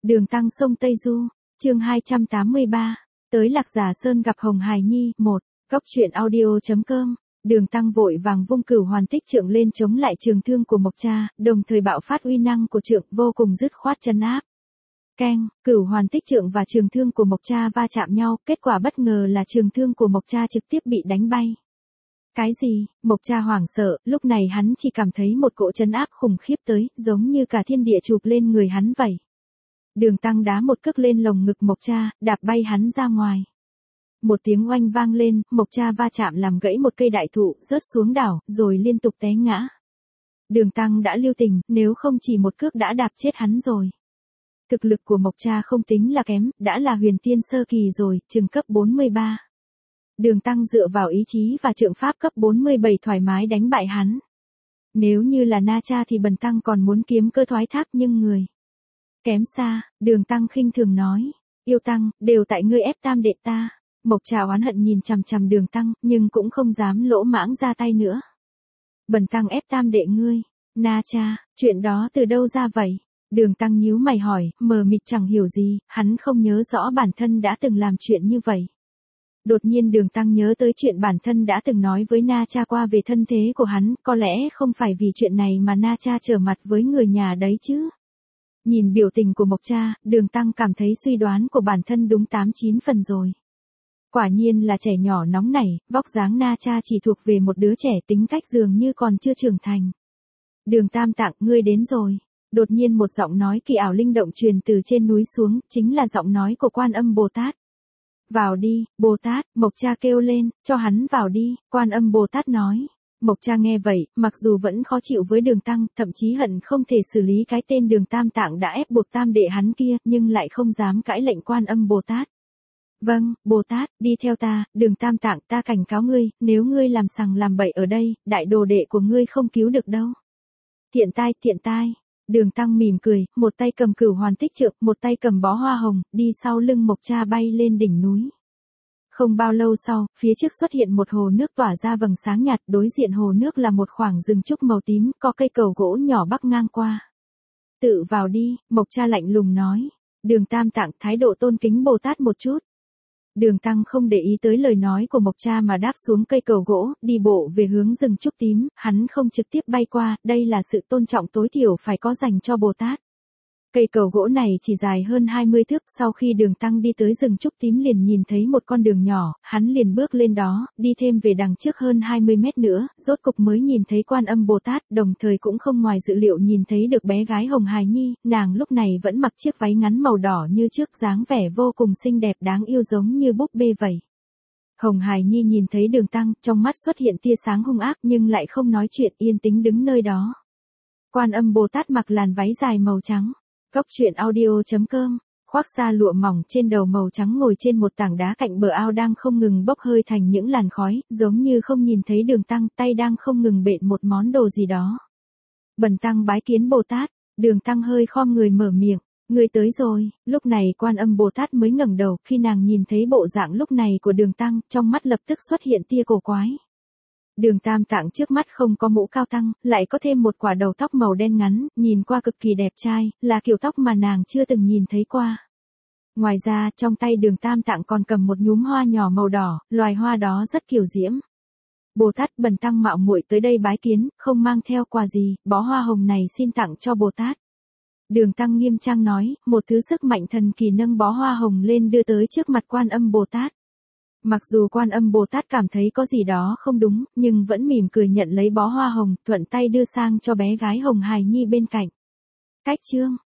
Đường Tăng sông Tây Du, chương 283, tới Lạc Giả Sơn gặp Hồng Hài Nhi, 1, góc truyện audio.com. Đường Tăng vội vàng vung Cửu Hoàn Tích Trượng lên chống lại trường thương của Mộc Cha, đồng thời bạo phát uy năng của trượng vô cùng dứt khoát trấn áp. Keng, Cửu Hoàn Tích Trượng và trường thương của Mộc Cha va chạm nhau, kết quả bất ngờ là trường thương của Mộc Cha trực tiếp bị đánh bay. Cái gì? Mộc Cha hoảng sợ, lúc này hắn chỉ cảm thấy một cỗ trấn áp khủng khiếp tới, giống như cả thiên địa chụp lên người hắn vậy. Đường Tăng đá một cước lên lồng ngực Mộc Cha, đạp bay hắn ra ngoài. Một tiếng oanh vang lên, Mộc Cha va chạm làm gãy một cây đại thụ, rớt xuống đảo, rồi liên tục té ngã. Đường Tăng đã lưu tình, nếu không chỉ một cước đã đạp chết hắn rồi. Thực lực của Mộc Cha không tính là kém, đã là huyền tiên sơ kỳ rồi, chừng cấp 43. Đường Tăng dựa vào ý chí và trượng pháp cấp 47 thoải mái đánh bại hắn. Nếu như là Na Cha thì Bần Tăng còn muốn kiếm cơ thoái thác nhưng người kém xa, Đường Tăng khinh thường nói. Yêu Tăng, đều tại ngươi ép tam đệ ta. Mộc Cha oán hận nhìn chằm chằm Đường Tăng, nhưng cũng không dám lỗ mãng ra tay nữa. Bần Tăng ép tam đệ ngươi. Na Cha, chuyện đó từ đâu ra vậy? Đường Tăng nhíu mày hỏi, mờ mịt chẳng hiểu gì, hắn không nhớ rõ bản thân đã từng làm chuyện như vậy. Đột nhiên Đường Tăng nhớ tới chuyện bản thân đã từng nói với Na Cha qua về thân thế của hắn, có lẽ không phải vì chuyện này mà Na Cha trở mặt với người nhà đấy chứ. Nhìn biểu tình của Mộc Cha, Đường Tăng cảm thấy suy đoán của bản thân đúng 8-9 phần rồi. Quả nhiên là trẻ nhỏ nóng nảy, vóc dáng Na Cha chỉ thuộc về một đứa trẻ, tính cách dường như còn chưa trưởng thành. Đường Tam Tạng, ngươi đến rồi. Đột nhiên một giọng nói kỳ ảo linh động truyền từ trên núi xuống, chính là giọng nói của Quan Âm Bồ Tát. Vào đi, Bồ Tát, Mộc Cha kêu lên, cho hắn vào đi, Quan Âm Bồ Tát nói. Mộc Cha nghe vậy, mặc dù vẫn khó chịu với Đường Tăng, thậm chí hận không thể xử lý cái tên Đường Tam Tạng đã ép buộc tam đệ hắn kia, nhưng lại không dám cãi lệnh Quan Âm Bồ Tát. Vâng, Bồ Tát, đi theo ta, Đường Tam Tạng, ta cảnh cáo ngươi, nếu ngươi làm sằng làm bậy ở đây, đại đồ đệ của ngươi không cứu được đâu. Tiện tai. Đường Tăng mỉm cười, một tay cầm Cửu Hoàn Tích Trượng, một tay cầm bó hoa hồng, đi sau lưng Mộc Cha bay lên đỉnh núi. Không bao lâu sau, phía trước xuất hiện một hồ nước tỏa ra vầng sáng nhạt, đối diện hồ nước là một khoảng rừng trúc màu tím, có cây cầu gỗ nhỏ bắc ngang qua. Tự vào đi, Mộc Cha lạnh lùng nói. Đường Tam Tạng thái độ tôn kính Bồ Tát một chút. Đường Tăng không để ý tới lời nói của Mộc Cha mà đáp xuống cây cầu gỗ, đi bộ về hướng rừng trúc tím, hắn không trực tiếp bay qua, đây là sự tôn trọng tối thiểu phải có dành cho Bồ Tát. Cây cầu gỗ này chỉ dài hơn 20 thước, sau khi Đường Tăng đi tới rừng trúc tím liền nhìn thấy một con đường nhỏ, hắn liền bước lên đó, đi thêm về đằng trước hơn 20 mét nữa, rốt cục mới nhìn thấy Quan Âm Bồ Tát, đồng thời cũng không ngoài dự liệu nhìn thấy được bé gái Hồng Hài Nhi, nàng lúc này vẫn mặc chiếc váy ngắn màu đỏ như trước, dáng vẻ vô cùng xinh đẹp đáng yêu giống như búp bê vậy. Hồng Hài Nhi nhìn thấy Đường Tăng, trong mắt xuất hiện tia sáng hung ác nhưng lại không nói chuyện, yên tĩnh đứng nơi đó. Quan Âm Bồ Tát mặc làn váy dài màu trắng. Góc truyện audio.com, khoác da lụa mỏng trên đầu màu trắng ngồi trên một tảng đá cạnh bờ ao đang không ngừng bốc hơi thành những làn khói, giống như không nhìn thấy Đường Tăng, tay đang không ngừng bện một món đồ gì đó. Bần Tăng bái kiến Bồ Tát. Đường Tăng hơi khom người mở miệng, ngươi tới rồi. Lúc này Quan Âm Bồ Tát mới ngẩng đầu, khi nàng nhìn thấy bộ dạng lúc này của Đường Tăng, trong mắt lập tức xuất hiện tia cổ quái. Đường Tam Tạng trước mắt không có mũ cao tăng, lại có thêm một quả đầu tóc màu đen ngắn, nhìn qua cực kỳ đẹp trai, là kiểu tóc mà nàng chưa từng nhìn thấy qua. Ngoài ra, trong tay Đường Tam Tạng còn cầm một nhúm hoa nhỏ màu đỏ, loài hoa đó rất kiều diễm. Bồ Tát, Bần Tăng mạo muội tới đây bái kiến, không mang theo quà gì, bó hoa hồng này xin tặng cho Bồ Tát. Đường Tăng nghiêm trang nói, một thứ sức mạnh thần kỳ nâng bó hoa hồng lên đưa tới trước mặt Quan Âm Bồ Tát. Mặc dù Quan Âm Bồ Tát cảm thấy có gì đó không đúng, nhưng vẫn mỉm cười nhận lấy bó hoa hồng, thuận tay đưa sang cho bé gái Hồng Hài Nhi bên cạnh. Cách chương,